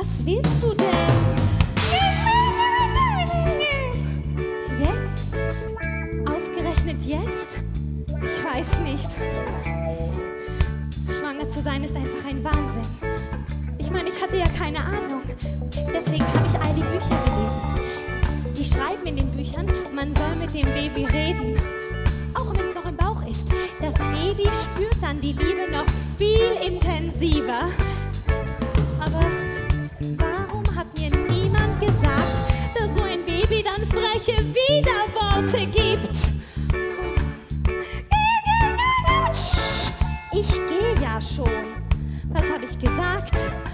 Was willst du denn? Jetzt? Ausgerechnet jetzt? Ich weiß nicht. Schwanger zu sein ist einfach ein Wahnsinn. Ich meine, ich hatte ja keine Ahnung. Deswegen habe ich all die Bücher gelesen. Die schreiben in den Büchern, man soll mit dem Baby reden. Auch wenn es noch im Bauch ist. Das Baby spürt dann die Liebe noch viel intensiver. Aber warum hat mir niemand gesagt, dass so ein Baby dann freche Widerworte gibt? Ich gehe ja schon. Was habe ich gesagt?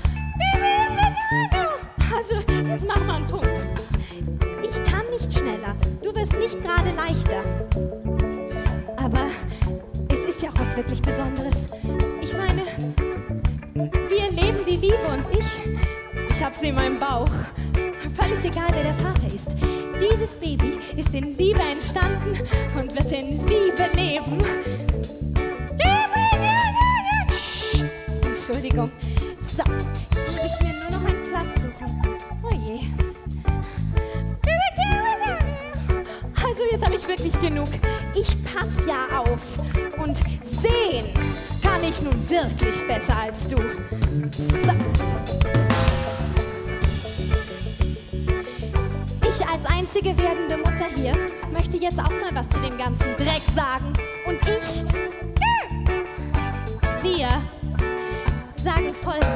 Also, jetzt mach mal einen Punkt. Ich kann nicht schneller. Du wirst nicht gerade leichter. Aber es ist ja auch was wirklich Besonderes. Ich meine, wir leben die Liebe und ich hab sie in meinem Bauch. Völlig egal, wer der Vater ist. Dieses Baby ist in Liebe entstanden und wird in Liebe leben. Entschuldigung. So, jetzt muss ich mir nur noch einen Platz suchen. Oh je. Also jetzt habe ich wirklich genug. Ich pass ja auf. Und sehen kann ich nun wirklich besser als du. So. Ich als einzige werdende Mutter hier möchte jetzt auch mal was zu dem ganzen Dreck sagen. Und wir sagen Folgendes.